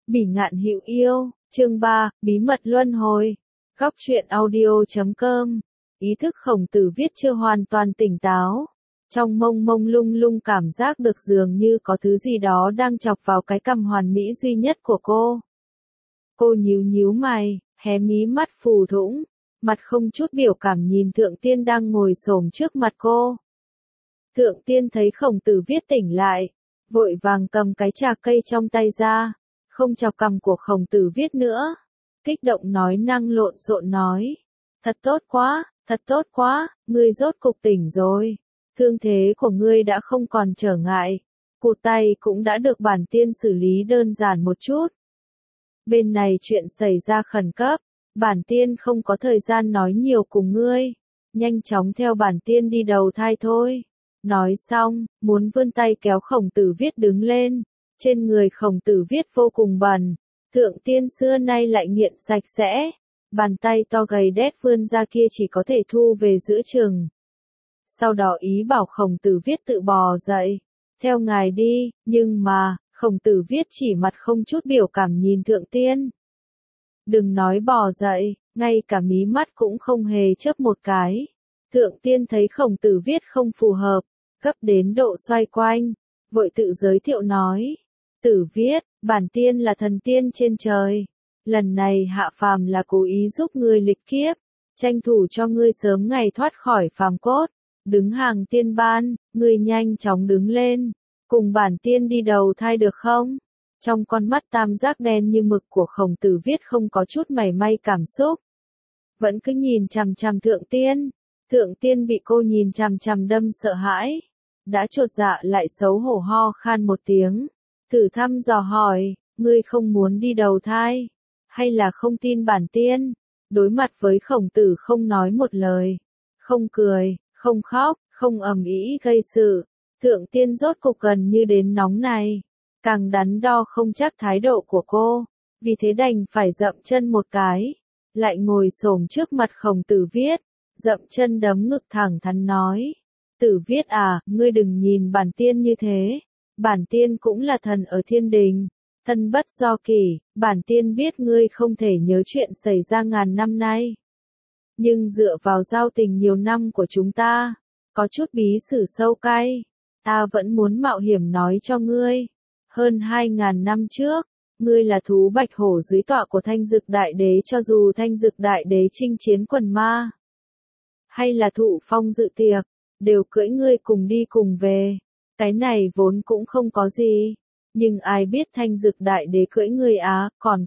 Bỉ ngạn hữu yêu, chương 3, bí mật luân hồi. Góc truyện audio.com. Ý thức Khổng Tử viết chưa hoàn toàn tỉnh táo. Trong mông mông lung lung cảm giác được dường như có thứ gì đó đang chọc vào cái cằm hoàn mỹ duy nhất của cô. Cô nhíu nhíu mày, hé mí mắt phù thủng, mặt không chút biểu cảm nhìn Thượng Tiên đang ngồi xổm trước mặt cô. Thượng Tiên thấy Khổng Tử viết tỉnh lại, vội vàng cầm cái trà cây trong tay ra, không chọc cằm của Khổng Tử viết nữa. Kích động nói năng lộn xộn nói. Thật tốt quá, ngươi rốt cục tỉnh rồi. Thương thế của ngươi đã không còn trở ngại. Cụt tay cũng đã được bản tiên xử lý đơn giản một chút. Bên này chuyện xảy ra khẩn cấp, bản tiên không có thời gian nói nhiều cùng ngươi. Nhanh chóng theo bản tiên đi đầu thai thôi. Nói xong, muốn vươn tay kéo Khổng Tử viết đứng lên. Trên người Khổng Tử viết vô cùng bẩn. Thượng Tiên xưa nay lại nghiện sạch sẽ. Bàn tay to gầy đét vươn ra kia chỉ có thể thu về giữa chừng. Sau đó ý bảo Khổng Tử viết tự bò dậy. Theo ngài đi, nhưng mà, Khổng Tử viết chỉ mặt không chút biểu cảm nhìn Thượng Tiên. Đừng nói bò dậy, ngay cả mí mắt cũng không hề chớp một cái. Thượng Tiên thấy Khổng Tử viết không phù hợp, gấp đến độ xoay quanh, vội tự giới thiệu nói. Tử viết, bản tiên là thần tiên trên trời. Lần này hạ phàm là cố ý giúp ngươi lịch kiếp, tranh thủ cho ngươi sớm ngày thoát khỏi phàm cốt. Đứng hàng tiên ban, ngươi nhanh chóng đứng lên, cùng bản tiên đi đầu thai được không? Trong con mắt tam giác đen như mực của Khổng Tử viết không có chút mảy may cảm xúc. Vẫn cứ nhìn chằm chằm Thượng Tiên. Thượng Tiên bị cô nhìn chằm chằm đâm sợ hãi. Đã chột dạ lại xấu hổ ho khan một tiếng. Thử thăm dò hỏi, ngươi không muốn đi đầu thai? Hay là không tin bản tiên? Đối mặt với Khổng Tử không nói một lời. Không cười, không khóc, không ầm ĩ gây sự. Thượng Tiên rốt cục gần như đến nóng này. Càng đắn đo không chắc thái độ của cô. Vì thế đành phải dậm chân một cái. Lại ngồi xổm trước mặt Khổng Tử viết. Dậm chân đấm ngực thẳng thắn nói. Tử viết à, ngươi đừng nhìn bản tiên như thế. Bản tiên cũng là thần ở thiên đình. Thân bất do kỷ, bản tiên biết ngươi không thể nhớ chuyện xảy ra ngàn năm nay. Nhưng dựa vào giao tình nhiều năm của chúng ta, có chút bí sử sâu cay, ta vẫn muốn mạo hiểm nói cho ngươi. Hơn 2.000 năm trước, ngươi là thú bạch hổ dưới tọa của Thanh Dực Đại Đế, cho dù Thanh Dực Đại Đế chinh chiến quần ma, hay là Thụ Phong dự tiệc, đều cưỡi ngươi cùng đi cùng về. Cái này vốn cũng không có gì. Nhưng ai biết Thanh Dực Đại Đế cưỡi ngươi á, còn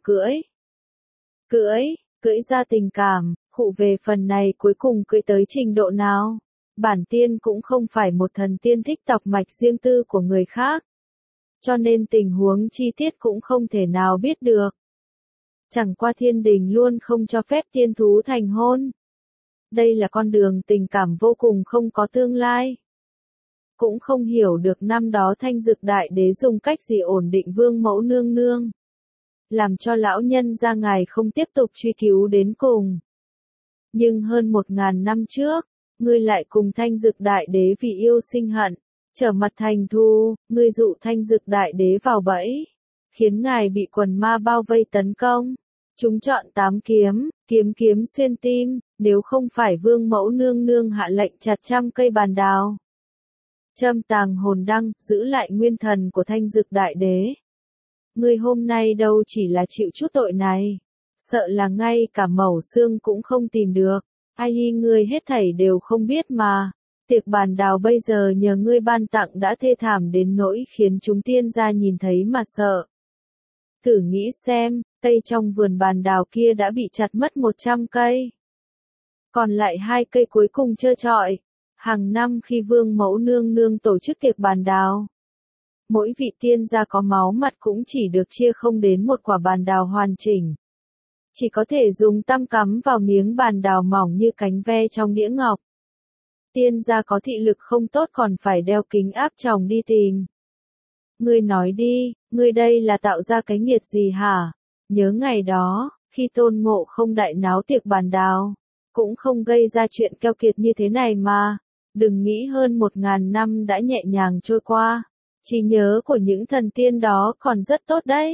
cưỡi ra tình cảm, khụ về phần này cuối cùng cưỡi tới trình độ nào. Bản tiên cũng không phải một thần tiên thích tọc mạch riêng tư của người khác. Cho nên tình huống chi tiết cũng không thể nào biết được. Chẳng qua thiên đình luôn không cho phép tiên thú thành hôn. Đây là con đường tình cảm vô cùng không có tương lai. Cũng không hiểu được năm đó Thanh Dực Đại Đế dùng cách gì ổn định Vương Mẫu nương nương. Làm cho lão nhân gia ngài không tiếp tục truy cứu đến cùng. Nhưng hơn 1.000 năm trước, ngươi lại cùng Thanh Dực Đại Đế vì yêu sinh hận, trở mặt thành thù, ngươi dụ Thanh Dực Đại Đế vào bẫy, khiến ngài bị quần ma bao vây tấn công. Chúng chọn 8 kiếm, kiếm xuyên tim, nếu không phải Vương Mẫu nương nương hạ lệnh chặt 100 cây bàn đào. Châm tàng hồn đăng, giữ lại nguyên thần của Thanh Dực Đại Đế. Ngươi hôm nay đâu chỉ là chịu chút tội này, sợ là ngay cả mẩu xương cũng không tìm được. Ai ngươi hết thảy đều không biết mà. Tiệc bàn đào bây giờ nhờ ngươi ban tặng đã thê thảm đến nỗi khiến chúng tiên gia nhìn thấy mà sợ. Thử nghĩ xem, cây trong vườn bàn đào kia đã bị chặt mất 100 cây. Còn lại 2 cây cuối cùng trơ trọi. Hàng năm khi Vương Mẫu nương nương tổ chức tiệc bàn đào, mỗi vị tiên gia có máu mặt cũng chỉ được chia không đến một quả bàn đào hoàn chỉnh. Chỉ có thể dùng tăm cắm vào miếng bàn đào mỏng như cánh ve trong đĩa ngọc. Tiên gia có thị lực không tốt còn phải đeo kính áp tròng đi tìm. Ngươi nói đi, ngươi đây là tạo ra cái nghiệt gì hả? Nhớ ngày đó, khi Tôn Ngộ Không đại náo tiệc bàn đào, cũng không gây ra chuyện keo kiệt như thế này mà. Đừng nghĩ hơn 1.000 năm đã nhẹ nhàng trôi qua. Trí nhớ của những thần tiên đó còn rất tốt đấy.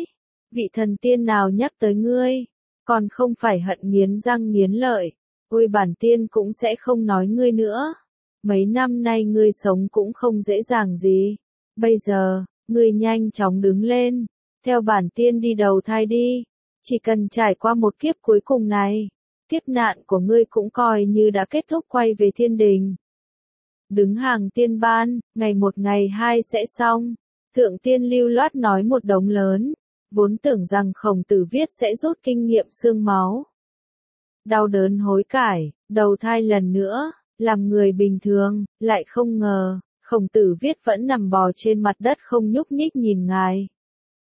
Vị thần tiên nào nhắc tới ngươi, còn không phải hận nghiến răng nghiến lợi, ôi bản tiên cũng sẽ không nói ngươi nữa. Mấy năm nay ngươi sống cũng không dễ dàng gì, bây giờ, ngươi nhanh chóng đứng lên, theo bản tiên đi đầu thai đi, chỉ cần trải qua một kiếp cuối cùng này, kiếp nạn của ngươi cũng coi như đã kết thúc quay về thiên đình. Đứng hàng tiên ban, ngày một ngày hai sẽ xong. Thượng tiên lưu loát nói một đống lớn, vốn tưởng rằng Khổng Tử viết sẽ rút kinh nghiệm xương máu. Đau đớn hối cải, đầu thai lần nữa, làm người bình thường, lại không ngờ, Khổng Tử viết vẫn nằm bò trên mặt đất không nhúc nhích nhìn ngài.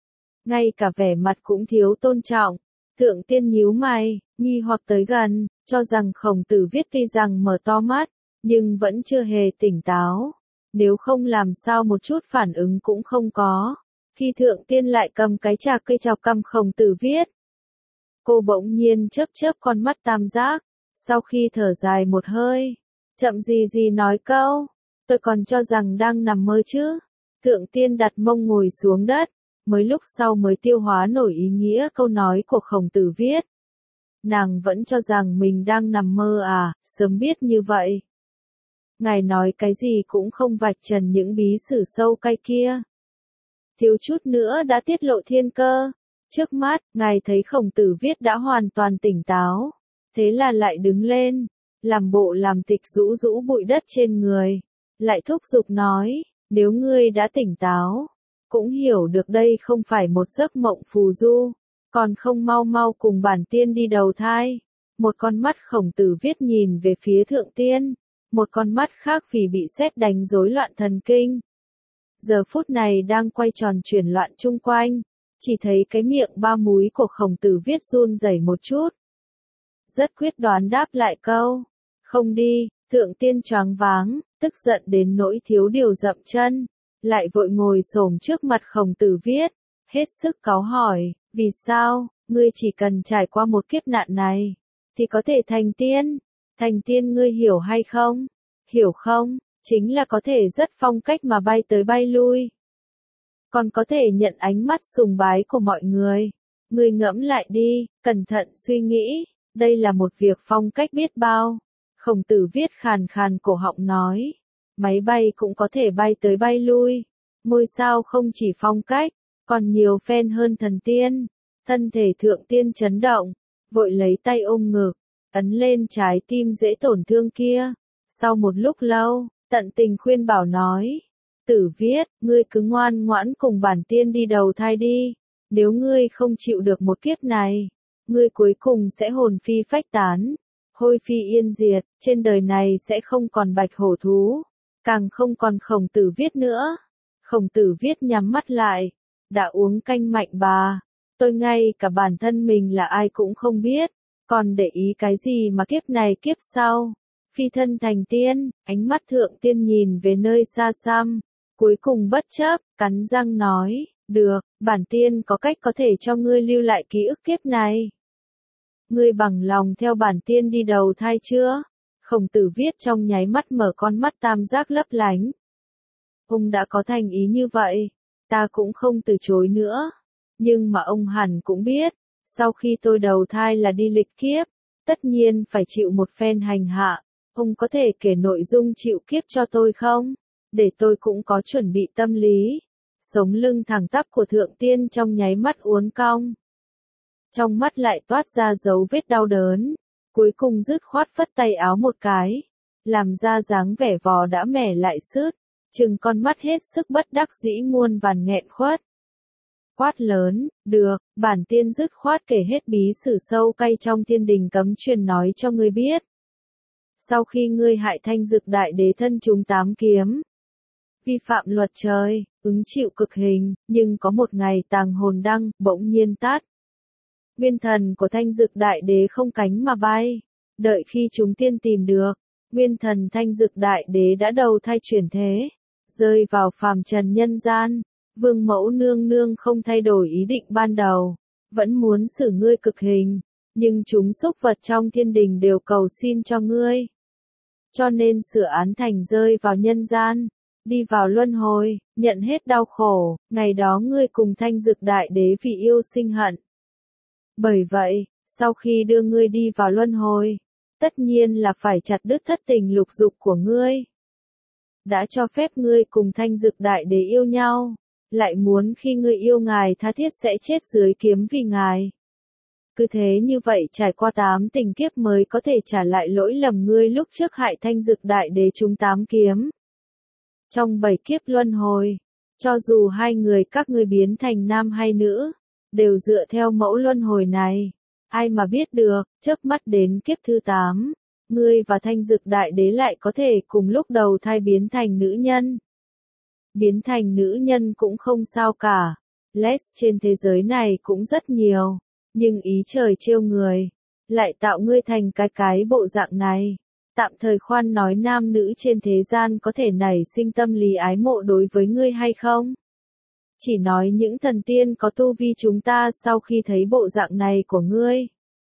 Ngay cả vẻ mặt cũng thiếu tôn trọng. Thượng tiên nhíu mày, nghi hoặc tới gần, cho rằng Khổng Tử viết tuy rằng mở to mắt, nhưng vẫn chưa hề tỉnh táo. Nếu không làm sao một chút phản ứng cũng không có. Khi thượng tiên lại cầm cái chạc cây chọc cằm Khổng Tử viết. Cô bỗng nhiên chớp chớp con mắt tam giác, sau khi thở dài một hơi, chậm gì nói câu, tôi còn cho rằng đang nằm mơ chứ. Thượng tiên đặt mông ngồi xuống đất, mới lúc sau mới tiêu hóa nổi ý nghĩa câu nói của Khổng Tử viết. Nàng vẫn cho rằng mình đang nằm mơ à, sớm biết như vậy. Ngài nói cái gì cũng không vạch trần những bí sử sâu cay kia. Thiếu chút nữa đã tiết lộ thiên cơ. Trước mắt, ngài thấy Khổng Tử viết đã hoàn toàn tỉnh táo. Thế là lại đứng lên, làm bộ làm tịch rũ rũ bụi đất trên người. Lại thúc giục nói, nếu ngươi đã tỉnh táo, cũng hiểu được đây không phải một giấc mộng phù du, còn không mau mau cùng bản tiên đi đầu thai. Một con mắt Khổng Tử viết nhìn về phía thượng tiên, một con mắt khác vì bị sét đánh rối loạn thần kinh. Giờ phút này đang quay tròn chuyển loạn chung quanh, chỉ thấy cái miệng ba múi của Khổng Tử viết run rẩy một chút. Rất quyết đoán đáp lại câu, không đi. Thượng tiên choáng váng, tức giận đến nỗi thiếu điều dậm chân, lại vội ngồi xổm trước mặt Khổng Tử viết, hết sức cáu hỏi, vì sao, ngươi chỉ cần trải qua một kiếp nạn này, thì có thể thành tiên. Thành tiên ngươi hiểu hay không? Hiểu không? Chính là có thể rất phong cách mà bay tới bay lui. Còn có thể nhận ánh mắt sùng bái của mọi người. Ngươi ngẫm lại đi, cẩn thận suy nghĩ, đây là một việc phong cách biết bao. Khổng Tử viết khàn khàn cổ họng nói, máy bay cũng có thể bay tới bay lui. Ngôi sao không chỉ phong cách, còn nhiều fan hơn thần tiên. Thân thể thượng tiên chấn động, vội lấy tay ôm ngực, ấn lên trái tim dễ tổn thương kia. Sau một lúc lâu, tận tình khuyên bảo nói, Tử viết, ngươi cứ ngoan ngoãn cùng bản tiên đi đầu thai đi. Nếu ngươi không chịu được một kiếp này, ngươi cuối cùng sẽ hồn phi phách tán, hôi phi yên diệt, trên đời này sẽ không còn bạch hổ thú, càng không còn Khổng Tử viết nữa. Khổng Tử viết nhắm mắt lại, đã uống canh mạnh bà, tôi ngay cả bản thân mình là ai cũng không biết, còn để ý cái gì mà kiếp này kiếp sau. Phi thân thành tiên, ánh mắt thượng tiên nhìn về nơi xa xăm, cuối cùng bất chấp, cắn răng nói, được, bản tiên có cách có thể cho ngươi lưu lại ký ức kiếp này. Ngươi bằng lòng theo bản tiên đi đầu thai chưa? Khổng Tử viết trong nháy mắt mở con mắt tam giác lấp lánh. Ông đã có thành ý như vậy, ta cũng không từ chối nữa. Nhưng mà ông hẳn cũng biết, sau khi tôi đầu thai là đi lịch kiếp, tất nhiên phải chịu một phen hành hạ. Ông có thể kể nội dung chịu kiếp cho tôi không? Để tôi cũng có chuẩn bị tâm lý. Sống lưng thẳng tắp của thượng tiên trong nháy mắt uốn cong. Trong mắt lại toát ra dấu vết đau đớn. Cuối cùng dứt khoát phất tay áo một cái. Làm ra dáng vẻ vò đã mẻ lại sứt. Trừng con mắt hết sức bất đắc dĩ muôn vàn nghẹn khuất. Quát lớn, được, bản tiên dứt khoát kể hết bí sử sâu cay trong thiên đình cấm truyền nói cho ngươi biết. Sau khi ngươi hại Thanh Dực Đại Đế thân chúng 8 kiếm, vi phạm luật trời, ứng chịu cực hình, nhưng có một ngày tàng hồn đăng, bỗng nhiên tắt. Nguyên thần của Thanh Dực Đại Đế không cánh mà bay, đợi khi chúng tiên tìm được, nguyên thần Thanh Dực Đại Đế đã đầu thai chuyển thế, rơi vào phàm trần nhân gian. Vương mẫu nương nương không thay đổi ý định ban đầu, vẫn muốn xử ngươi cực hình, nhưng chúng súc vật trong thiên đình đều cầu xin cho ngươi. Cho nên sửa án thành rơi vào nhân gian, đi vào luân hồi, nhận hết đau khổ, ngày đó ngươi cùng Thanh Dực Đại Đế vì yêu sinh hận. Bởi vậy, sau khi đưa ngươi đi vào luân hồi, tất nhiên là phải chặt đứt thất tình lục dục của ngươi. Đã cho phép ngươi cùng Thanh Dực Đại Đế yêu nhau, lại muốn khi ngươi yêu ngài tha thiết sẽ chết dưới kiếm vì ngài. Cứ thế như vậy trải qua 8 tình kiếp mới có thể trả lại lỗi lầm ngươi lúc trước hại Thanh Dực Đại Đế trúng 8 kiếm. Trong 7 kiếp luân hồi, cho dù hai người các ngươi biến thành nam hay nữ, đều dựa theo mẫu luân hồi này. Ai mà biết được, chớp mắt đến kiếp thứ 8, ngươi và Thanh Dực Đại Đế lại có thể cùng lúc đầu thai biến thành nữ nhân. Biến thành nữ nhân cũng không sao cả, Les trên thế giới này cũng rất nhiều, nhưng ý trời trêu người, lại tạo ngươi thành cái bộ dạng này. Tạm thời khoan nói nam nữ trên thế gian có thể nảy sinh tâm lý ái mộ đối với ngươi hay không? Chỉ nói những thần tiên có tu vi chúng ta sau khi thấy bộ dạng này của ngươi,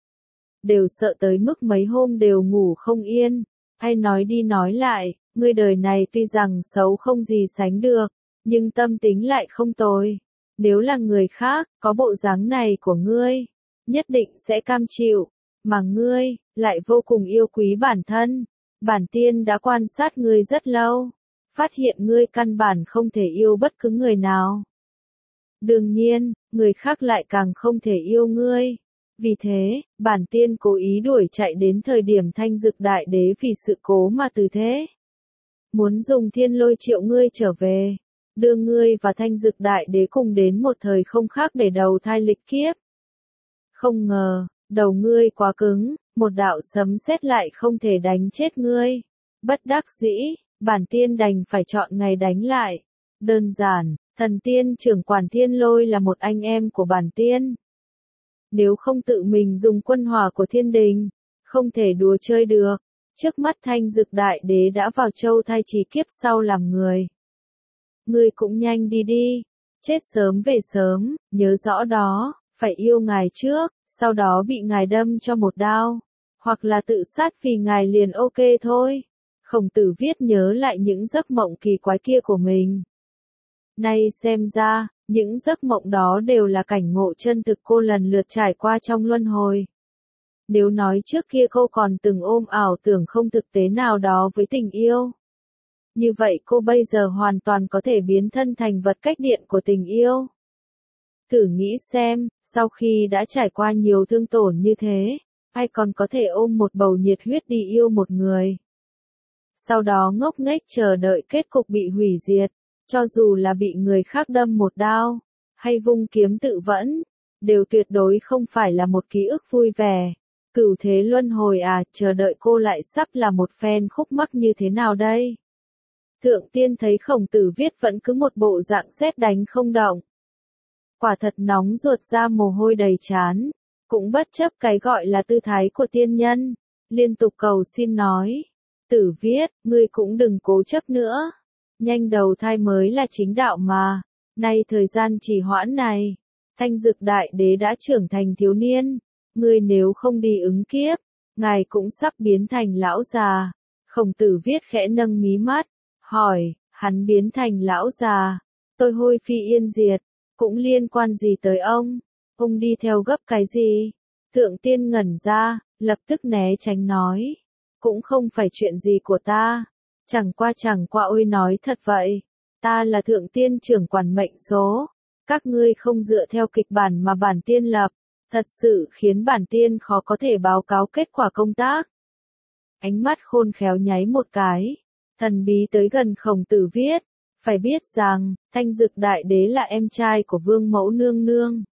đều sợ tới mức mấy hôm đều ngủ không yên. Hay nói đi nói lại, ngươi đời này tuy rằng xấu không gì sánh được, nhưng tâm tính lại không tồi. Nếu là người khác, có bộ dáng này của ngươi, nhất định sẽ cam chịu, mà ngươi, lại vô cùng yêu quý bản thân. Bản tiên đã quan sát ngươi rất lâu, phát hiện ngươi căn bản không thể yêu bất cứ người nào. Đương nhiên, người khác lại càng không thể yêu ngươi. Vì thế, bản tiên cố ý đuổi chạy đến thời điểm Thanh Dực Đại Đế vì sự cố mà từ thế. Muốn dùng thiên lôi triệu ngươi trở về, đưa ngươi và Thanh Dực Đại Đế cùng đến một thời không khác để đầu thai lịch kiếp. Không ngờ, đầu ngươi quá cứng, một đạo sấm sét lại không thể đánh chết ngươi. Bất đắc dĩ, bản tiên đành phải chọn ngày đánh lại. Đơn giản, thần tiên trưởng quản thiên lôi là một anh em của bản tiên. Nếu không tự mình dùng quân hỏa của thiên đình, không thể đùa chơi được. Trước mắt Thanh Dực Đại Đế đã vào châu thai trì kiếp sau làm người. Ngươi cũng nhanh đi đi, chết sớm về sớm, nhớ rõ đó, phải yêu ngài trước, sau đó bị ngài đâm cho một đao, hoặc là tự sát vì ngài liền ok thôi. Khổng Tử viết nhớ lại những giấc mộng kỳ quái kia của mình. Nay xem ra, những giấc mộng đó đều là cảnh ngộ chân thực cô lần lượt trải qua trong luân hồi. Nếu nói trước kia cô còn từng ôm ảo tưởng không thực tế nào đó với tình yêu, như vậy cô bây giờ hoàn toàn có thể biến thân thành vật cách điện của tình yêu. Thử nghĩ xem, sau khi đã trải qua nhiều thương tổn như thế, ai còn có thể ôm một bầu nhiệt huyết đi yêu một người. Sau đó ngốc nghếch chờ đợi kết cục bị hủy diệt, cho dù là bị người khác đâm một đao, hay vung kiếm tự vẫn, đều tuyệt đối không phải là một ký ức vui vẻ. Cửu thế luân hồi à, chờ đợi cô lại sắp là một phen khúc mắc như thế nào đây? Thượng tiên thấy Khổng Tử viết vẫn cứ một bộ dạng sét đánh không động. Quả thật nóng ruột ra mồ hôi đầy trán, cũng bất chấp cái gọi là tư thái của tiên nhân, liên tục cầu xin nói. Tử viết, ngươi cũng đừng cố chấp nữa, nhanh đầu thai mới là chính đạo mà, nay thời gian trì hoãn này, Thanh Dực Đại Đế đã trưởng thành thiếu niên, ngươi nếu không đi ứng kiếp, ngài cũng sắp biến thành lão già. Khổng Tử viết khẽ nâng mí mắt, hỏi, hắn biến thành lão già, tôi hôi phi yên diệt, cũng liên quan gì tới ông đi theo gấp cái gì? Thượng tiên ngẩn ra, lập tức né tránh nói, cũng không phải chuyện gì của ta, chẳng qua ôi nói thật vậy, ta là thượng tiên trưởng quản mệnh số, các ngươi không dựa theo kịch bản mà bản tiên lập, thật sự khiến bản tiên khó có thể báo cáo kết quả công tác. Ánh mắt khôn khéo nháy một cái, thần bí tới gần Khổng Tử viết, phải biết rằng, Thanh Dực Đại Đế là em trai của Vương Mẫu Nương Nương.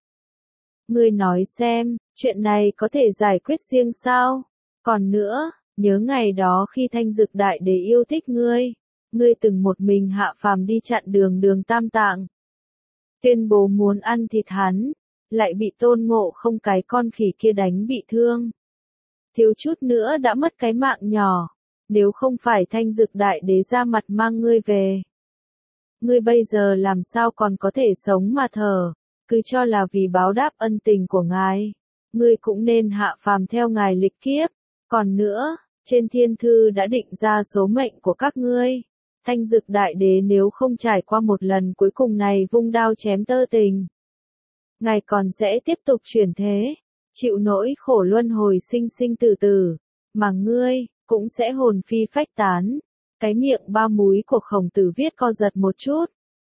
Ngươi nói xem, chuyện này có thể giải quyết riêng sao? Còn nữa, nhớ ngày đó khi Thanh Dực Đại Đế yêu thích ngươi từng một mình hạ phàm đi chặn đường Tam Tạng. Tuyên bố muốn ăn thịt hắn, lại bị Tôn Ngộ Không cái con khỉ kia đánh bị thương. Thiếu chút nữa đã mất cái mạng nhỏ, nếu không phải Thanh Dực Đại Đế ra mặt mang ngươi về. Ngươi bây giờ làm sao còn có thể sống mà thở, cứ cho là vì báo đáp ân tình của ngài, ngươi cũng nên hạ phàm theo ngài lịch kiếp. Còn nữa, trên thiên thư đã định ra số mệnh của các ngươi, Thanh Dực Đại Đế nếu không trải qua một lần cuối cùng này vung đao chém tơ tình, ngài còn sẽ tiếp tục chuyển thế, chịu nỗi khổ luân hồi sinh sinh tử tử, mà ngươi cũng sẽ hồn phi phách tán. Cái miệng ba múi của Khổng Tử Viết co giật một chút.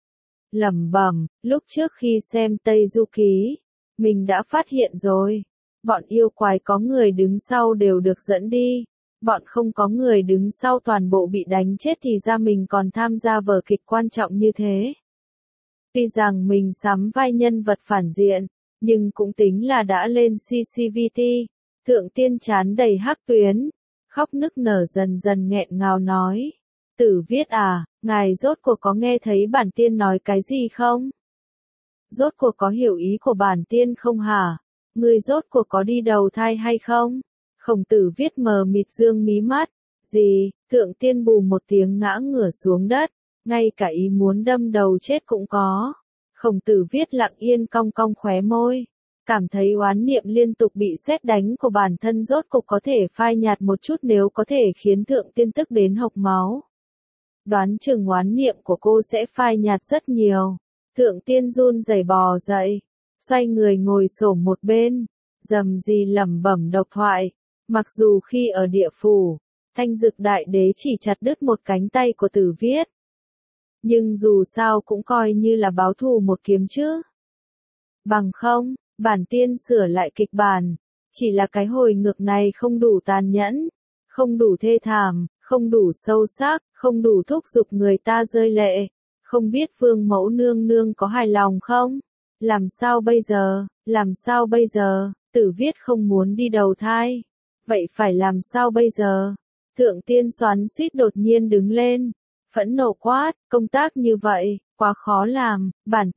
Lẩm bẩm, lúc trước khi xem Tây Du Ký, mình đã phát hiện rồi, bọn yêu quái có người đứng sau đều được dẫn đi, bọn không có người đứng sau toàn bộ bị đánh chết thì ra mình còn tham gia vở kịch quan trọng như thế. Tuy rằng mình sắm vai nhân vật phản diện, nhưng cũng tính là đã lên CCVT, Thượng Tiên chán đầy hắc tuyến, khóc nức nở dần dần nghẹn ngào nói. Tử Viết à, ngài rốt cuộc có nghe thấy bản tiên nói cái gì không? Rốt cuộc có hiểu ý của bản tiên không hả? Ngươi rốt cuộc có đi đầu thai hay không? Khổng Tử Viết mờ mịt dương mí mắt. Gì? Thượng Tiên bù một tiếng ngã ngửa xuống đất, ngay cả ý muốn đâm đầu chết cũng có. Khổng Tử Viết lặng yên cong cong khóe môi, cảm thấy oán niệm liên tục bị sét đánh của bản thân rốt cục có thể phai nhạt một chút nếu có thể khiến Thượng Tiên tức đến hộc máu. Đoán chừng oán niệm của cô sẽ phai nhạt rất nhiều. Thượng Tiên run rẩy bò dậy, xoay người ngồi xổm một bên, rầm rì lẩm bẩm độc thoại. Mặc dù khi ở địa phủ, Thanh Dực Đại Đế chỉ chặt đứt một cánh tay của Tử Viết, nhưng dù sao cũng coi như là báo thù một kiếm chứ. Bằng không, bản tiên sửa lại kịch bản, chỉ là cái hồi ngược này không đủ tàn nhẫn, không đủ thê thảm, không đủ sâu sắc, không đủ thúc giục người ta rơi lệ. Không biết Vương Mẫu nương nương có hài lòng không? Làm sao bây giờ? Làm sao bây giờ? Tử Viết không muốn đi đầu thai. Vậy phải làm sao bây giờ? Thượng Tiên xoắn xuýt đột nhiên đứng lên, phẫn nộ quát, công tác như vậy, quá khó làm, bản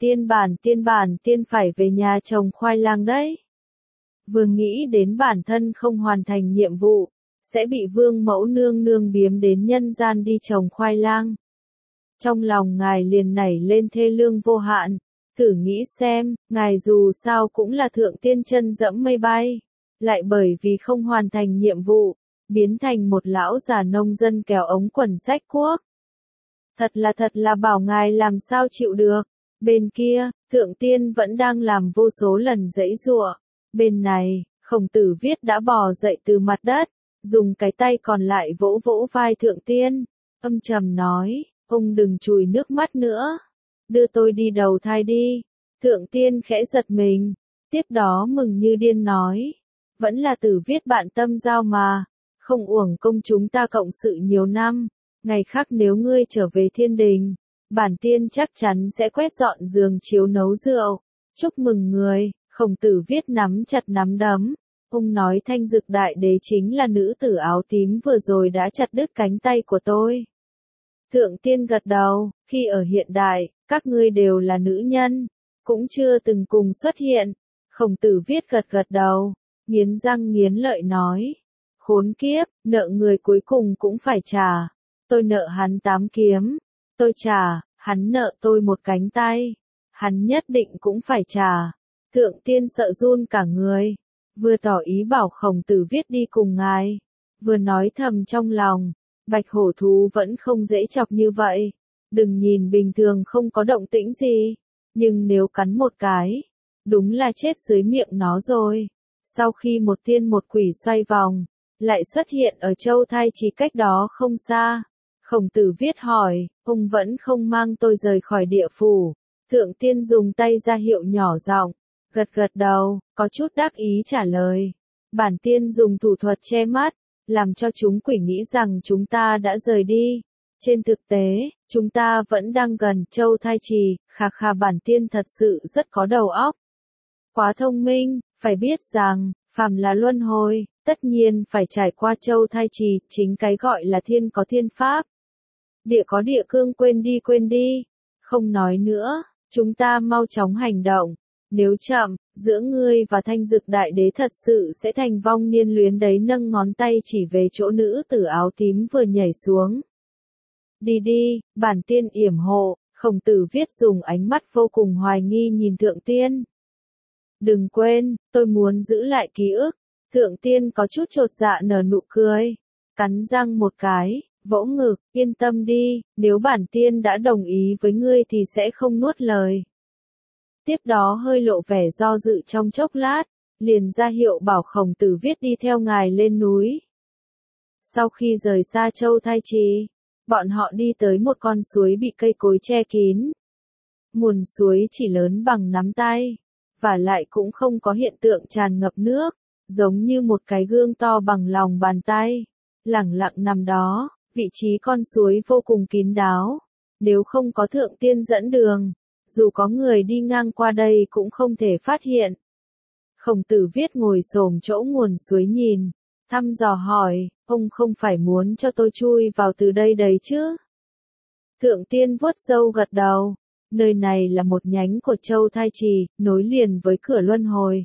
tiên phải về nhà trồng khoai lang đấy. Vừa nghĩ đến bản thân không hoàn thành nhiệm vụ, sẽ bị Vương Mẫu nương nương biếm đến nhân gian đi trồng khoai lang. Trong lòng ngài liền nảy lên thê lương vô hạn, thử nghĩ xem, ngài dù sao cũng là Thượng Tiên chân dẫm mây bay, lại bởi vì không hoàn thành nhiệm vụ, biến thành một lão già nông dân kéo ống quần rách cuốc. Thật là bảo ngài làm sao chịu được. Bên kia, Thượng Tiên vẫn đang làm vô số lần giãy giụa. Bên này, Khổng Tử Viết đã bò dậy từ mặt đất, dùng cái tay còn lại vỗ vỗ vai Thượng Tiên, âm trầm nói, ông đừng chùi nước mắt nữa, đưa tôi đi đầu thai đi. Thượng Tiên khẽ giật mình, tiếp đó mừng như điên nói, vẫn là Tử Viết bạn tâm giao mà, không uổng công chúng ta cộng sự nhiều năm, ngày khác nếu ngươi trở về thiên đình, bản tiên chắc chắn sẽ quét dọn giường chiếu nấu rượu, chúc mừng người. Khổng Tử Viết nắm chặt nắm đấm, ông nói Thanh Dực Đại Đế chính là nữ tử áo tím vừa rồi đã chặt đứt cánh tay của tôi. Thượng Tiên gật đầu, khi ở hiện đại, các ngươi đều là nữ nhân, cũng chưa từng cùng xuất hiện. Khổng Tử Viết gật đầu, nghiến răng nghiến lợi nói, khốn kiếp, nợ người cuối cùng cũng phải trả. Tôi nợ hắn 8 kiếm, tôi trả, hắn nợ tôi một cánh tay, hắn nhất định cũng phải trả. Thượng Tiên sợ run cả người, vừa tỏ ý bảo Khổng Tử Viết đi cùng ngài, vừa nói thầm trong lòng, bạch hổ thú vẫn không dễ chọc như vậy, đừng nhìn bình thường không có động tĩnh gì, nhưng nếu cắn một cái, đúng là chết dưới miệng nó rồi. Sau khi một tiên một quỷ xoay vòng, lại xuất hiện ở Châu Thai Trì cách đó không xa. Khổng Tử Viết hỏi, ông vẫn không mang tôi rời khỏi địa phủ. Thượng Tiên dùng tay ra hiệu nhỏ giọng, gật đầu, có chút đắc ý trả lời. Bản tiên dùng thủ thuật che mắt, làm cho chúng quỷ nghĩ rằng chúng ta đã rời đi. Trên thực tế, chúng ta vẫn đang gần Châu Thai Trì, khà bản tiên thật sự rất có đầu óc. Quá thông minh, phải biết rằng, phàm là luân hồi, tất nhiên phải trải qua Châu Thai Trì, chính cái gọi là thiên có thiên pháp. Địa có địa cương, quên đi. Không nói nữa, chúng ta mau chóng hành động. Nếu chậm, giữa ngươi và Thanh Dực Đại Đế thật sự sẽ thành vong niên luyến đấy. Nâng ngón tay chỉ về chỗ nữ tử áo tím vừa nhảy xuống. Đi, bản tiên yểm hộ. Khổng Tử Viết dùng ánh mắt vô cùng hoài nghi nhìn Thượng Tiên. Đừng quên, tôi muốn giữ lại ký ức. Thượng Tiên có chút chột dạ nở nụ cười, cắn răng một cái, vỗ ngực, yên tâm đi, nếu bản tiên đã đồng ý với ngươi thì sẽ không nuốt lời. Tiếp đó hơi lộ vẻ do dự trong chốc lát, liền ra hiệu bảo Khổng Tử Viết đi theo ngài lên núi. Sau khi rời xa Châu Thai Trì, bọn họ đi tới một con suối bị cây cối che kín. Nguồn suối chỉ lớn bằng nắm tay, và lại cũng không có hiện tượng tràn ngập nước, giống như một cái gương to bằng lòng bàn tay, lẳng lặng nằm đó, vị trí con suối vô cùng kín đáo. Nếu không có thượng tiên dẫn đường, dù có người đi ngang qua đây cũng không thể phát hiện. Khổng Tử Viết ngồi xổm chỗ nguồn suối nhìn, thăm dò hỏi, ông không phải muốn cho tôi chui vào từ đây đấy chứ? Thượng tiên vuốt râu gật đầu, nơi này là một nhánh của Châu Thai Trì, nối liền với cửa luân hồi.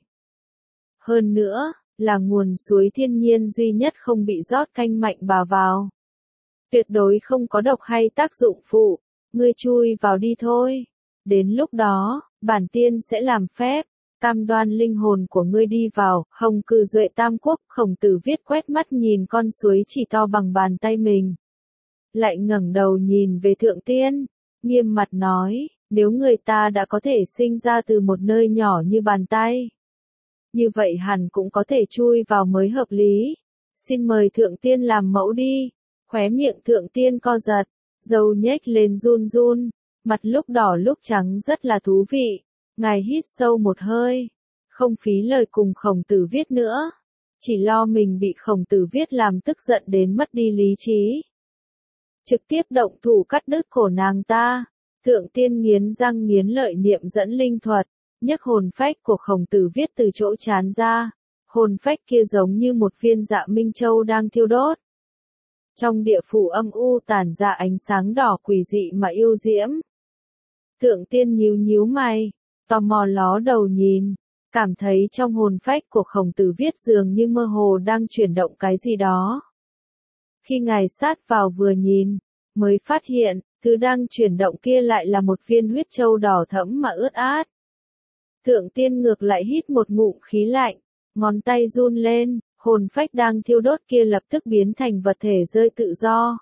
Hơn nữa, là nguồn suối thiên nhiên duy nhất không bị rót canh mạnh bà vào. Tuyệt đối không có độc hay tác dụng phụ, ngươi chui vào đi thôi. Đến lúc đó, bản tiên sẽ làm phép, cam đoan linh hồn của ngươi đi vào. Hồng Cừ Duệ Tam Quốc. Khổng Tử Viết quét mắt nhìn con suối chỉ to bằng bàn tay mình. Lại ngẩng đầu nhìn về thượng tiên, nghiêm mặt nói, nếu người ta đã có thể sinh ra từ một nơi nhỏ như bàn tay, như vậy hẳn cũng có thể chui vào mới hợp lý. Xin mời thượng tiên làm mẫu đi. Khóe miệng thượng tiên co giật, râu nhếch lên run run, mặt lúc đỏ lúc trắng rất là thú vị. Ngài hít sâu một hơi, không phí lời cùng Khổng Tử Viết nữa, chỉ lo mình bị Khổng Tử Viết làm tức giận đến mất đi lý trí. Trực tiếp động thủ cắt đứt cổ nàng ta. Thượng tiên nghiến răng nghiến lợi niệm dẫn linh thuật, nhấc hồn phách của Khổng Tử Viết từ chỗ trán ra. Hồn phách kia giống như một viên dạ minh châu đang thiêu đốt. Trong địa phủ âm u tản ra ánh sáng đỏ quỷ dị mà yêu diễm. Thượng tiên nhíu nhíu mày, tò mò ló đầu nhìn, cảm thấy trong hồn phách của Khổng Tử Viết dường như mơ hồ đang chuyển động cái gì đó. Khi ngài sát vào vừa nhìn, mới phát hiện, thứ đang chuyển động kia lại là một viên huyết châu đỏ thẫm mà ướt át. Thượng tiên ngược lại hít một ngụm khí lạnh, ngón tay run lên, hồn phách đang thiêu đốt kia lập tức biến thành vật thể rơi tự do.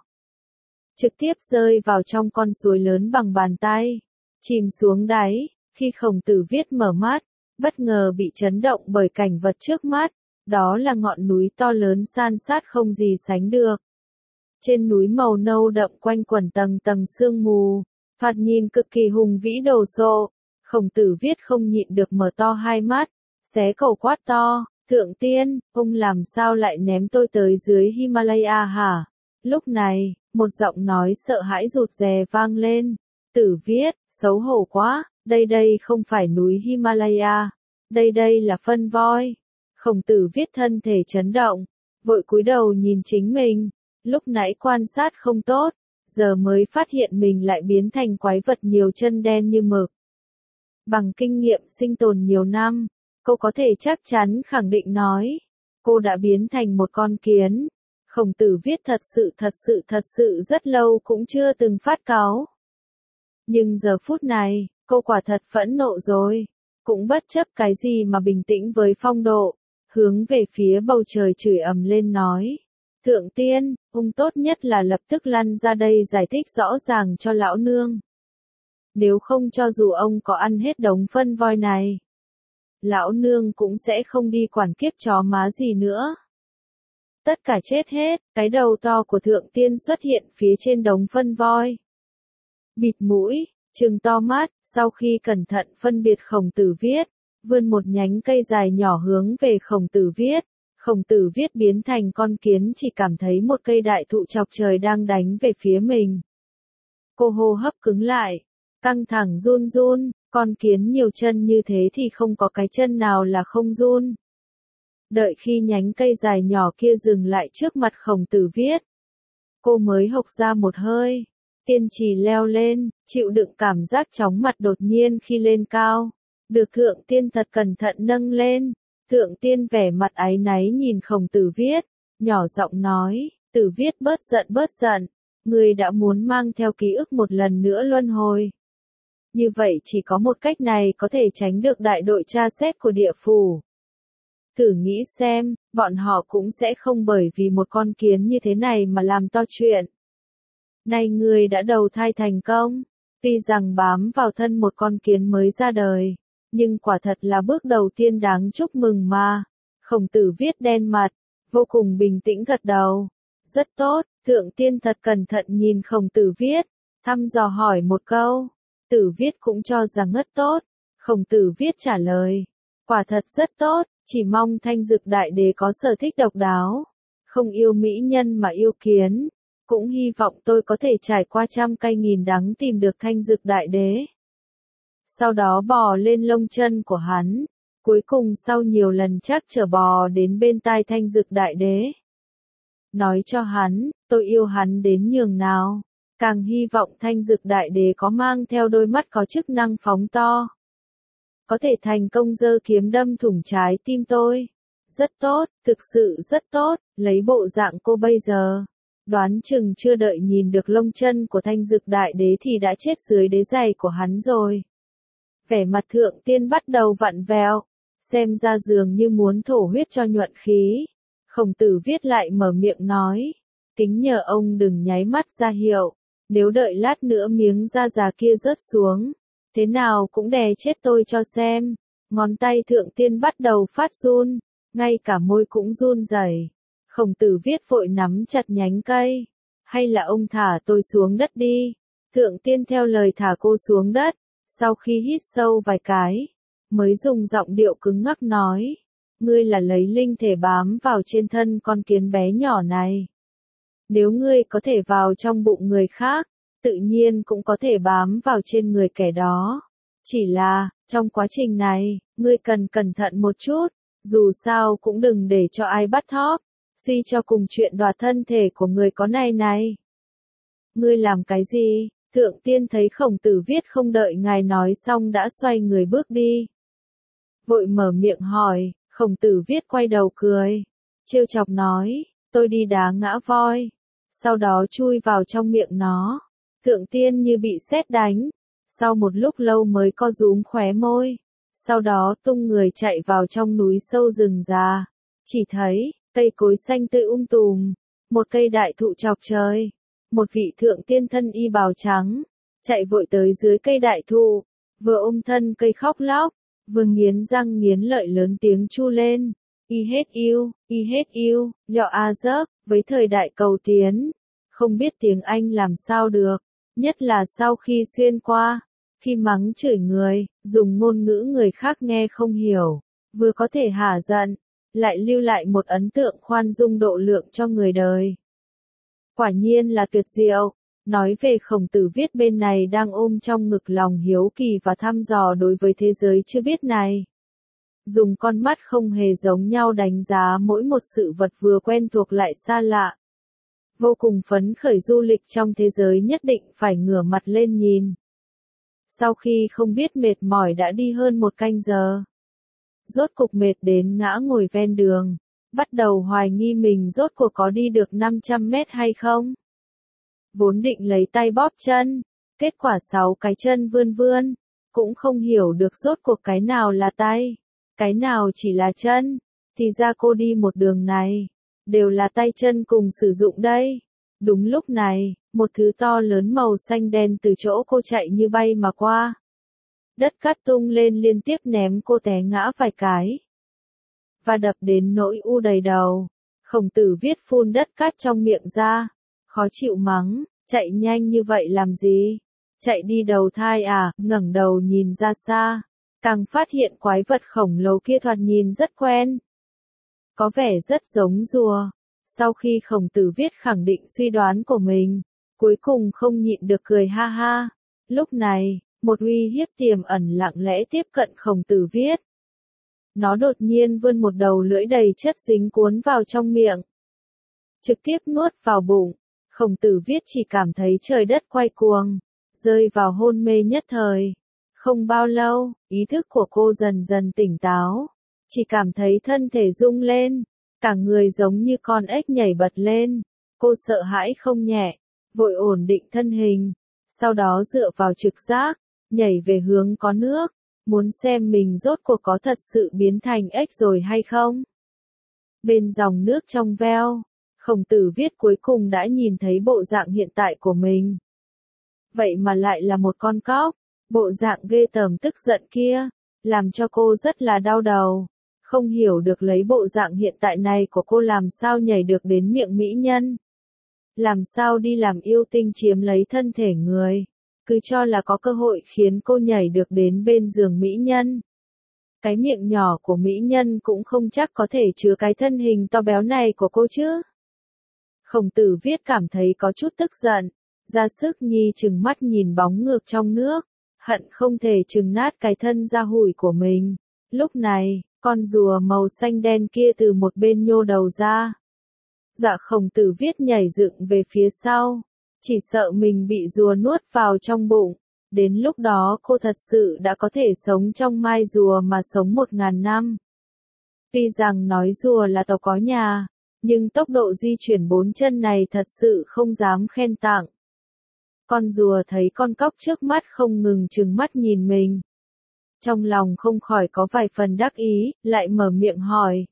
Trực tiếp rơi vào trong con suối lớn bằng bàn tay, chìm xuống đáy. Khi Khổng Tử Viết mở mắt, bất ngờ bị chấn động bởi cảnh vật trước mắt, đó là ngọn núi to lớn san sát không gì sánh được. Trên núi màu nâu đậm quanh quẩn tầng tầng sương mù, thoạt nhìn cực kỳ hùng vĩ đồ sộ. Khổng Tử Viết không nhịn được mở to hai mắt, xé cổ quát to, thượng tiên, ông làm sao lại ném tôi tới dưới Himalaya hả? Lúc này, một giọng nói sợ hãi rụt rè vang lên. Tử Viết, xấu hổ quá, đây không phải núi Himalaya, đây là phân voi. Khổng Tử Viết thân thể chấn động, vội cúi đầu nhìn chính mình, lúc nãy quan sát không tốt, giờ mới phát hiện mình lại biến thành quái vật nhiều chân đen như mực. Bằng kinh nghiệm sinh tồn nhiều năm, cô có thể chắc chắn khẳng định nói, cô đã biến thành một con kiến. Khổng Tử Viết thật sự rất lâu cũng chưa từng phát cáu. Nhưng giờ phút này, cô quả thật phẫn nộ rồi, cũng bất chấp cái gì mà bình tĩnh với phong độ, hướng về phía bầu trời chửi ầm lên nói. Thượng tiên, ông tốt nhất là lập tức lăn ra đây giải thích rõ ràng cho lão nương. Nếu không cho dù ông có ăn hết đống phân voi này, lão nương cũng sẽ không đi quản kiếp chó má gì nữa. Tất cả chết hết, cái đầu to của thượng tiên xuất hiện phía trên đống phân voi. Bịt mũi, trừng to mắt, sau khi cẩn thận phân biệt Khổng Tử Viết, vươn một nhánh cây dài nhỏ hướng về Khổng Tử Viết. Khổng Tử Viết biến thành con kiến chỉ cảm thấy một cây đại thụ chọc trời đang đánh về phía mình. Cô hô hấp cứng lại, căng thẳng run run, con kiến nhiều chân như thế thì không có cái chân nào là không run. Đợi khi nhánh cây dài nhỏ kia dừng lại trước mặt Khổng Tử Viết, cô mới hộc ra một hơi, kiên trì leo lên, chịu đựng cảm giác chóng mặt đột nhiên khi lên cao, được thượng tiên thật cẩn thận nâng lên. Thượng tiên vẻ mặt áy náy nhìn Khổng Tử Viết, nhỏ giọng nói, Tử Viết bớt giận, ngươi đã muốn mang theo ký ức một lần nữa luân hồi. Như vậy chỉ có một cách này có thể tránh được đại đội tra xét của địa phủ. Thử nghĩ xem, bọn họ cũng sẽ không bởi vì một con kiến như thế này mà làm to chuyện. nay ngươi đã đầu thai thành công. Tuy rằng bám vào thân một con kiến mới ra đời, nhưng quả thật là bước đầu tiên đáng chúc mừng mà. Khổng Tử Viết đen mặt, vô cùng bình tĩnh gật đầu. Rất tốt, Thượng Tiên thật cẩn thận nhìn Khổng Tử Viết, thăm dò hỏi một câu. Tử Viết cũng cho rằng rất tốt. Khổng Tử Viết trả lời, quả thật rất tốt, chỉ mong Thanh Dực Đại Đế có sở thích độc đáo, không yêu mỹ nhân mà yêu kiến. Cũng hy vọng tôi có thể trải qua trăm cay nghìn đắng tìm được Thanh Dực Đại Đế. Sau đó bò lên lông chân của hắn, cuối cùng sau nhiều lần chắc trở bò đến bên tai Thanh Dực Đại Đế. Nói cho hắn, tôi yêu hắn đến nhường nào, càng hy vọng Thanh Dực Đại Đế có mang theo đôi mắt có chức năng phóng to. Có thể thành công giơ kiếm đâm thủng trái tim tôi. Rất tốt, thực sự rất tốt, lấy bộ dạng cô bây giờ. Đoán chừng chưa đợi nhìn được lông chân của Thanh Dực Đại Đế thì đã chết dưới đế giày của hắn rồi. Vẻ mặt Thượng Tiên bắt đầu vặn vẹo, xem ra dường như muốn thổ huyết cho nhuận khí. Khổng Tử Viết lại mở miệng nói, kính nhờ ông đừng nháy mắt ra hiệu, nếu đợi lát nữa miếng da già kia rớt xuống, thế nào cũng đè chết tôi cho xem. Ngón tay Thượng Tiên bắt đầu phát run, ngay cả môi cũng run rẩy. Khổng Tử Viết vội nắm chặt nhánh cây, hay là ông thả tôi xuống đất đi. Thượng Tiên theo lời thả cô xuống đất, sau khi hít sâu vài cái, mới dùng giọng điệu cứng ngắc nói, ngươi là lấy linh thể bám vào trên thân con kiến bé nhỏ này. Nếu ngươi có thể vào trong bụng người khác, tự nhiên cũng có thể bám vào trên người kẻ đó. Chỉ là, trong quá trình này, ngươi cần cẩn thận một chút, dù sao cũng đừng để cho ai bắt thóp, suy cho cùng chuyện đoạt thân thể của người có này. Ngươi làm cái gì? Thượng Tiên thấy Khổng Tử Viết không đợi ngài nói xong đã xoay người bước đi. Vội mở miệng hỏi, Khổng Tử Viết quay đầu cười, trêu chọc nói, tôi đi đá ngã voi, sau đó chui vào trong miệng nó. Thượng Tiên như bị sét đánh, sau một lúc lâu mới co rúm khóe môi, sau đó tung người chạy vào trong núi sâu rừng già. Chỉ thấy, cây cối xanh tươi tùm, một cây đại thụ chọc trời, một vị Thượng Tiên thân y bào trắng, chạy vội tới dưới cây đại thụ, vừa ôm thân cây khóc lóc, vừa nghiến răng nghiến lợi lớn tiếng chu lên, y hết yêu, dọ a dớp, với thời đại cầu tiến, không biết tiếng Anh làm sao được, nhất là sau khi xuyên qua, khi mắng chửi người, dùng ngôn ngữ người khác nghe không hiểu, vừa có thể hả giận, lại lưu lại một ấn tượng khoan dung độ lượng cho người đời. Quả nhiên là tuyệt diệu. Nói về Khổng Tử Viết bên này đang ôm trong ngực lòng hiếu kỳ và thăm dò đối với thế giới chưa biết này. Dùng con mắt không hề giống nhau đánh giá mỗi một sự vật vừa quen thuộc lại xa lạ. Vô cùng phấn khởi du lịch trong thế giới nhất định phải ngửa mặt lên nhìn. Sau khi không biết mệt mỏi đã đi hơn 1 canh giờ. Rốt cục mệt đến ngã ngồi ven đường, bắt đầu hoài nghi mình rốt cuộc có đi được 500 mét hay không. Vốn định lấy tay bóp chân, kết quả 6 cái chân vươn, cũng không hiểu được rốt cuộc cái nào là tay, cái nào chỉ là chân, thì ra cô đi một đường này, đều là tay chân cùng sử dụng đây. Đúng lúc này, một thứ to lớn màu xanh đen từ chỗ cô chạy như bay mà qua. Đất cát tung lên liên tiếp ném cô té ngã vài cái. Và đập đến nỗi u đầy đầu. Khổng Tử Viết phun đất cát trong miệng ra. Khó chịu mắng, chạy nhanh như vậy làm gì? Chạy đi đầu thai à? Ngẩng đầu nhìn ra xa, càng phát hiện quái vật khổng lồ kia thoạt nhìn rất quen. Có vẻ rất giống rùa. Sau khi Khổng Tử Viết khẳng định suy đoán của mình, cuối cùng không nhịn được cười ha ha. Lúc này, một uy hiếp tiềm ẩn lặng lẽ tiếp cận Khổng Tử Viết. Nó đột nhiên vươn một đầu lưỡi đầy chất dính cuốn vào trong miệng, trực tiếp nuốt vào bụng. Khổng Tử Viết chỉ cảm thấy trời đất quay cuồng, rơi vào hôn mê nhất thời. Không bao lâu, ý thức của cô dần dần tỉnh táo, chỉ cảm thấy thân thể rung lên, cả người giống như con ếch nhảy bật lên. Cô sợ hãi không nhẹ, vội ổn định thân hình, sau đó dựa vào trực giác, nhảy về hướng có nước, muốn xem mình rốt cuộc có thật sự biến thành ếch rồi hay không. Bên dòng nước trong veo, Khổng Tử Viết cuối cùng đã nhìn thấy bộ dạng hiện tại của mình. Vậy mà lại là một con cóc, bộ dạng ghê tởm tức giận kia, làm cho cô rất là đau đầu. Không hiểu được lấy bộ dạng hiện tại này của cô làm sao nhảy được đến miệng mỹ nhân. Làm sao đi làm yêu tinh chiếm lấy thân thể người. Cứ cho là có cơ hội khiến cô nhảy được đến bên giường mỹ nhân. Cái miệng nhỏ của mỹ nhân cũng không chắc có thể chứa cái thân hình to béo này của cô chứ. Khổng Tử Viết cảm thấy có chút tức giận, ra sức trừng mắt nhìn bóng ngược trong nước, hận không thể trừng nát cái thân da hủi của mình. Lúc này, con rùa màu xanh đen kia từ một bên nhô đầu ra. Dạ Khổng Tử Viết nhảy dựng về phía sau, chỉ sợ mình bị rùa nuốt vào trong bụng. Đến lúc đó cô thật sự đã có thể sống trong mai rùa mà sống 1000 năm. Tuy rằng nói rùa là tộc có nhà, nhưng tốc độ di chuyển 4 chân này thật sự không dám khen tặng. Con rùa thấy con cóc trước mắt không ngừng trừng mắt nhìn mình. Trong lòng không khỏi có vài phần đắc ý, lại mở miệng hỏi.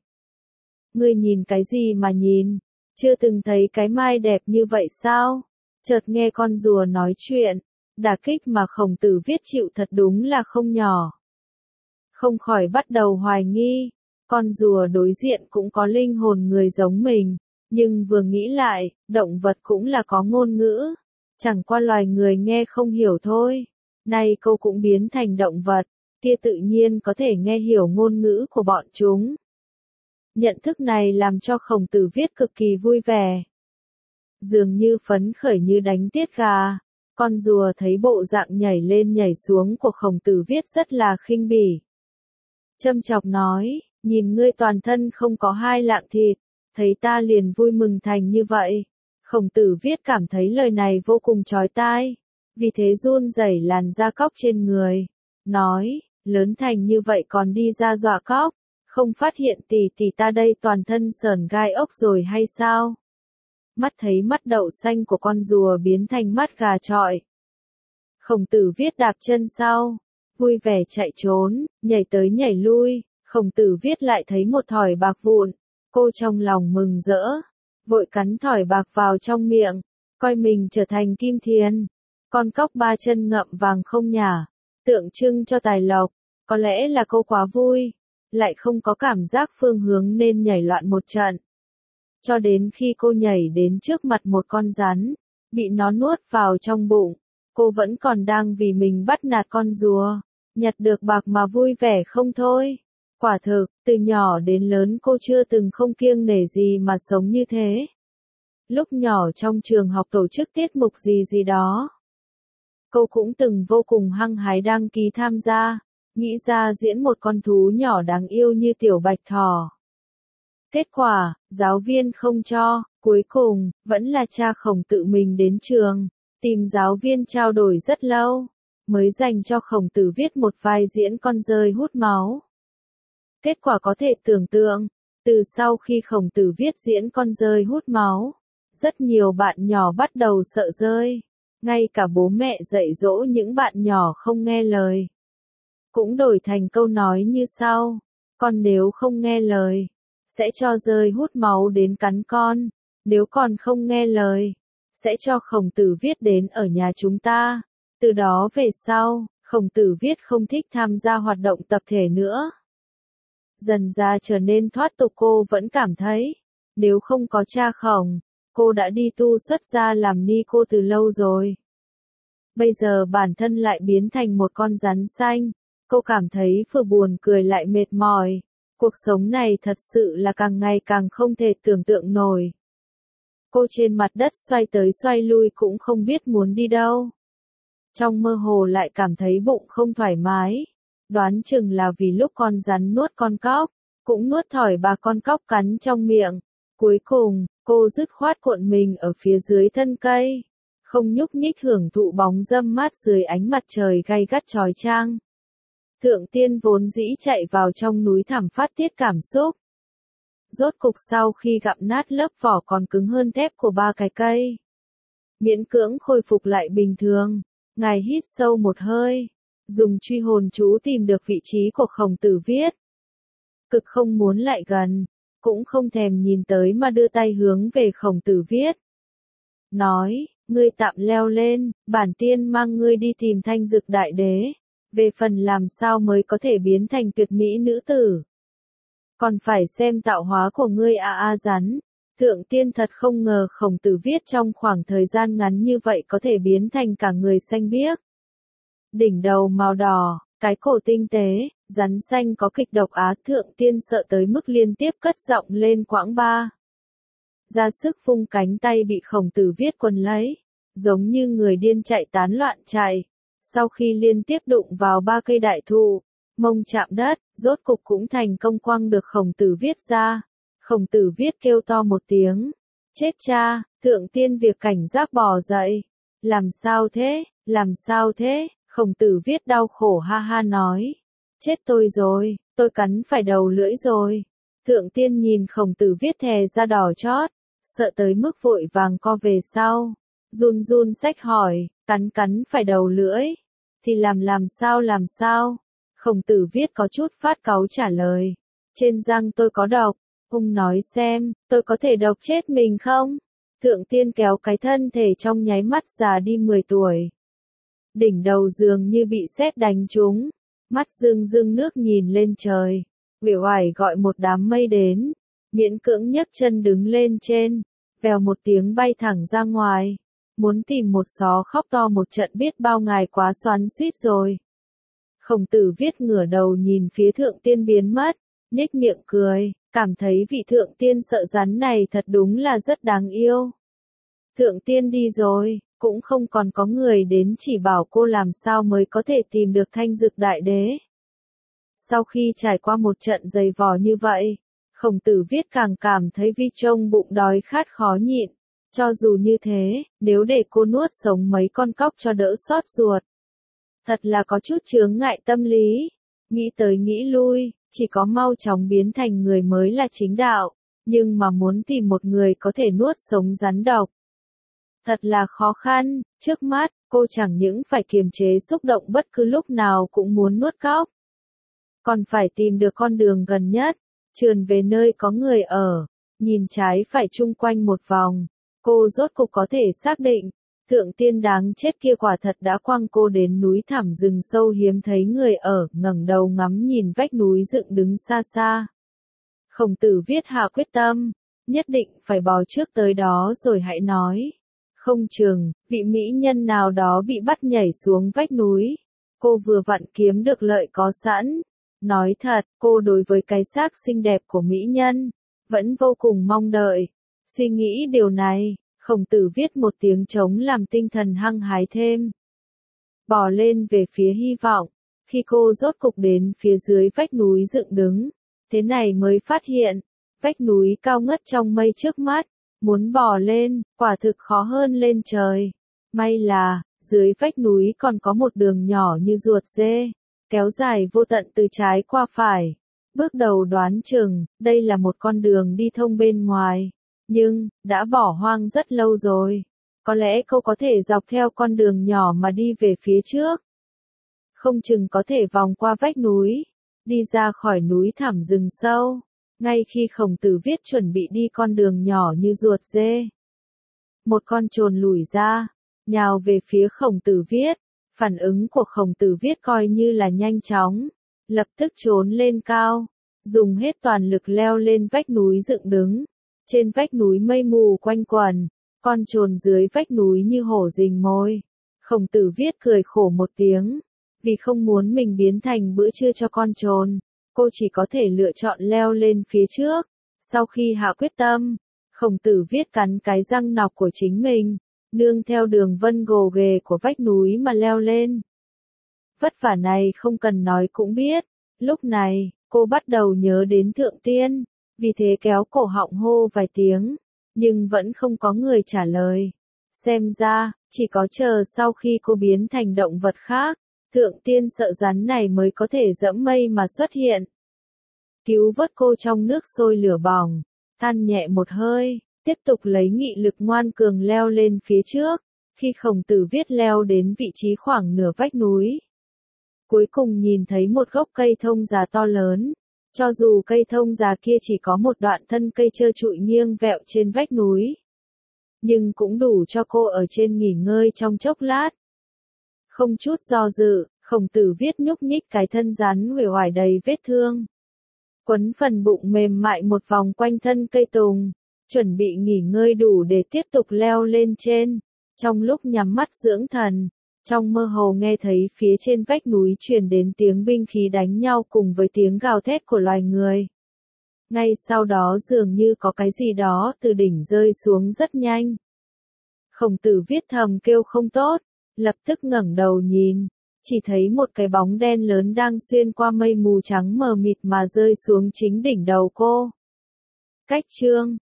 Ngươi nhìn cái gì mà nhìn? Chưa từng thấy cái mai đẹp như vậy sao? Chợt nghe con rùa nói chuyện, đả kích mà Khổng Tử Viết chịu thật đúng là không nhỏ. Không khỏi bắt đầu hoài nghi, con rùa đối diện cũng có linh hồn người giống mình, nhưng vừa nghĩ lại, động vật cũng là có ngôn ngữ, chẳng qua loài người nghe không hiểu thôi. Nay cô cũng biến thành động vật, kia tự nhiên có thể nghe hiểu ngôn ngữ của bọn chúng. Nhận thức này làm cho Khổng Tử Viết cực kỳ vui vẻ. Dường như phấn khởi như đánh tiết gà. Con rùa thấy bộ dạng nhảy lên nhảy xuống của Khổng Tử Viết rất là khinh bỉ. Châm chọc nói, nhìn ngươi toàn thân không có 2 lạng thịt, thấy ta liền vui mừng thành như vậy. Khổng Tử Viết cảm thấy lời này vô cùng chói tai, vì thế run rẩy làn da cóc trên người. Nói, lớn thành như vậy còn đi ra dọa cóc, không phát hiện tỷ ta đây toàn thân sởn gai ốc rồi hay sao? Mắt thấy mắt đậu xanh của con rùa biến thành mắt gà chọi. Khổng Tử Viết đạp chân sau, vui vẻ chạy trốn, nhảy tới nhảy lui. Khổng Tử Viết lại thấy một thỏi bạc vụn, cô trong lòng mừng rỡ, vội cắn thỏi bạc vào trong miệng, coi mình trở thành kim thiền. Con cóc 3 chân ngậm vàng không nhả, tượng trưng cho tài lộc. Có lẽ là cô quá vui, lại không có cảm giác phương hướng nên nhảy loạn một trận. Cho đến khi cô nhảy đến trước mặt một con rắn, bị nó nuốt vào trong bụng, cô vẫn còn đang vì mình bắt nạt con rùa, nhặt được bạc mà vui vẻ không thôi. Quả thực, từ nhỏ đến lớn cô chưa từng không kiêng nể gì mà sống như thế. Lúc nhỏ trong trường học tổ chức tiết mục gì đó, cô cũng từng vô cùng hăng hái đăng ký tham gia, nghĩ ra diễn một con thú nhỏ đáng yêu như tiểu bạch thỏ. Kết quả, giáo viên không cho, cuối cùng, vẫn là cha Khổng tự mình đến trường, tìm giáo viên trao đổi rất lâu, mới dành cho Khổng Tử Viết một vai diễn con dơi hút máu. Kết quả có thể tưởng tượng, từ sau khi Khổng Tử Viết diễn con dơi hút máu, rất nhiều bạn nhỏ bắt đầu sợ rơi, ngay cả bố mẹ dạy dỗ những bạn nhỏ không nghe lời. Cũng đổi thành câu nói như sau, con nếu không nghe lời, sẽ cho dơi hút máu đến cắn con, nếu còn không nghe lời, sẽ cho Khổng Tử Viết đến ở nhà chúng ta. Từ đó về sau, Khổng Tử Viết không thích tham gia hoạt động tập thể nữa. Dần ra trở nên thoát tục, cô vẫn cảm thấy, nếu không có cha Khổng, cô đã đi tu xuất gia làm ni cô từ lâu rồi. Bây giờ bản thân lại biến thành một con rắn xanh, cô cảm thấy vừa buồn cười lại mệt mỏi. Cuộc sống này thật sự là càng ngày càng không thể tưởng tượng nổi. Cô trên mặt đất xoay tới xoay lui cũng không biết muốn đi đâu. Trong mơ hồ lại cảm thấy bụng không thoải mái. Đoán chừng là vì lúc con rắn nuốt con cóc, cũng nuốt thỏi bà con cóc cắn trong miệng. Cuối cùng, cô dứt khoát cuộn mình ở phía dưới thân cây, không nhúc nhích hưởng thụ bóng râm mát dưới ánh mặt trời gay gắt chói chang. Thượng Tiên vốn dĩ chạy vào trong núi thẳm phát tiết cảm xúc. Rốt cục sau khi gặm nát lớp vỏ còn cứng hơn thép của 3 cái cây, miễn cưỡng khôi phục lại bình thường, ngài hít sâu một hơi, dùng truy hồn chú tìm được vị trí của Khổng Tử Viết. Cực không muốn lại gần, cũng không thèm nhìn tới mà đưa tay hướng về Khổng Tử Viết. Nói, ngươi tạm leo lên, bản tiên mang ngươi đi tìm Thanh Dực Đại Đế. Về phần làm sao mới có thể biến thành tuyệt mỹ nữ tử. Còn phải xem tạo hóa của ngươi rắn. Thượng tiên thật không ngờ Khổng Tử Viết trong khoảng thời gian ngắn như vậy có thể biến thành cả người xanh biếc. Đỉnh đầu màu đỏ, cái cổ tinh tế, rắn xanh có kịch độc thượng tiên sợ tới mức liên tiếp cất giọng lên quãng ba. Ra sức vung cánh tay bị Khổng Tử Viết quấn lấy, giống như người điên chạy tán loạn chạy. Sau khi liên tiếp đụng vào 3 cây đại thụ, mông chạm đất, rốt cục cũng thành công quăng được Khổng Tử Viết ra. Khổng Tử Viết kêu to một tiếng. Chết cha, thượng tiên việc cảnh giác bò dậy. Làm sao thế, làm sao thế, Khổng Tử Viết đau khổ ha ha nói. Chết tôi rồi, tôi cắn phải đầu lưỡi rồi. Thượng tiên nhìn Khổng Tử Viết thè ra đỏ chót, sợ tới mức vội vàng co về sau. Run run xách hỏi, cắn phải đầu lưỡi. Thì làm sao? Khổng Tử Viết có chút phát cáu trả lời. Trên răng tôi có độc. Ông nói xem, tôi có thể độc chết mình không? Thượng tiên kéo cái thân thể trong nháy mắt già đi 10 tuổi. Đỉnh đầu dường như bị sét đánh trúng. Mắt rưng nước nhìn lên trời. Uể oải gọi một đám mây đến. Miễn cưỡng nhấc chân đứng lên trên. Vèo một tiếng bay thẳng ra ngoài. Muốn tìm một xó khóc to một trận biết bao ngày quá xoắn xuýt rồi. Khổng Tử Viết ngửa đầu nhìn phía thượng tiên biến mất. Nhếch miệng cười. Cảm thấy vị thượng tiên sợ rắn này thật đúng là rất đáng yêu. Thượng tiên đi rồi, cũng không còn có người đến chỉ bảo cô làm sao mới có thể tìm được Thanh Dực Đại Đế. Sau khi trải qua một trận dày vò như vậy, Khổng Tử Viết càng cảm thấy vi trông bụng đói khát khó nhịn. Cho dù như thế, nếu để cô nuốt sống mấy con cóc cho đỡ xót ruột. Thật là có chút chướng ngại tâm lý. Nghĩ tới nghĩ lui, chỉ có mau chóng biến thành người mới là chính đạo, nhưng mà muốn tìm một người có thể nuốt sống rắn độc. Thật là khó khăn, trước mắt, cô chẳng những phải kiềm chế xúc động bất cứ lúc nào cũng muốn nuốt cóc. Còn phải tìm được con đường gần nhất, trườn về nơi có người ở, nhìn trái phải chung quanh một vòng, cô rốt cục có thể xác định. Thượng tiên đáng chết kia quả thật đã quăng cô đến núi thẳm rừng sâu hiếm thấy người ở, ngẩng đầu ngắm nhìn vách núi dựng đứng xa xa. Khổng Tử Viết hạ quyết tâm, nhất định phải bò trước tới đó rồi hãy nói. Không chừng, vị mỹ nhân nào đó bị bắt nhảy xuống vách núi. Cô vừa vặn kiếm được lợi có sẵn. Nói thật, cô đối với cái xác xinh đẹp của mỹ nhân, vẫn vô cùng mong đợi. Suy nghĩ điều này. Khổng Tử Viết một tiếng trống làm tinh thần hăng hái thêm. Bò lên về phía hy vọng, khi cô rốt cục đến phía dưới vách núi dựng đứng, thế này mới phát hiện, vách núi cao ngất trong mây trước mắt, muốn bò lên, quả thực khó hơn lên trời. May là, dưới vách núi còn có một đường nhỏ như ruột dê, kéo dài vô tận từ trái qua phải. Bước đầu đoán chừng, đây là một con đường đi thông bên ngoài. Nhưng, đã bỏ hoang rất lâu rồi. Có lẽ cô có thể dọc theo con đường nhỏ mà đi về phía trước. Không chừng có thể vòng qua vách núi, đi ra khỏi núi thẳm rừng sâu. Ngay khi Khổng Tử Viết chuẩn bị đi con đường nhỏ như ruột dê, một con trồn lủi ra, nhào về phía Khổng Tử Viết. Phản ứng của Khổng Tử Viết coi như là nhanh chóng, lập tức trốn lên cao, dùng hết toàn lực leo lên vách núi dựng đứng. Trên vách núi mây mù quanh quẩn, con trồn dưới vách núi như hổ rình mồi. Khổng Tử Viết cười khổ một tiếng, vì không muốn mình biến thành bữa trưa cho con trồn, cô chỉ có thể lựa chọn leo lên phía trước. Sau khi hạ quyết tâm, Khổng Tử Viết cắn cái răng nọc của chính mình, nương theo đường vân gồ ghề của vách núi mà leo lên. Vất vả này không cần nói cũng biết, lúc này, cô bắt đầu nhớ đến thượng tiên. Vì thế kéo cổ họng hô vài tiếng, nhưng vẫn không có người trả lời. Xem ra, chỉ có chờ sau khi cô biến thành động vật khác, thượng tiên sợ rắn này mới có thể dẫm mây mà xuất hiện. Cứu vớt cô trong nước sôi lửa bỏng, than nhẹ một hơi, tiếp tục lấy nghị lực ngoan cường leo lên phía trước. Khi Khổng Tử Viết leo đến vị trí khoảng nửa vách núi, cuối cùng nhìn thấy một gốc cây thông già to lớn. Cho dù cây thông già kia chỉ có một đoạn thân cây trơ trụi nghiêng vẹo trên vách núi, nhưng cũng đủ cho cô ở trên nghỉ ngơi trong chốc lát. Không chút do dự, Khổng Tử Viết nhúc nhích cái thân rắn uể oải đầy vết thương, quấn phần bụng mềm mại một vòng quanh thân cây tùng, chuẩn bị nghỉ ngơi đủ để tiếp tục leo lên trên. Trong lúc nhắm mắt dưỡng thần, trong mơ hồ nghe thấy phía trên vách núi truyền đến tiếng binh khí đánh nhau cùng với tiếng gào thét của loài người. Ngay sau đó dường như có cái gì đó từ đỉnh rơi xuống rất nhanh. Khổng Tử Viết thầm kêu không tốt, lập tức ngẩng đầu nhìn, chỉ thấy một cái bóng đen lớn đang xuyên qua mây mù trắng mờ mịt mà rơi xuống chính đỉnh đầu cô. Cách chương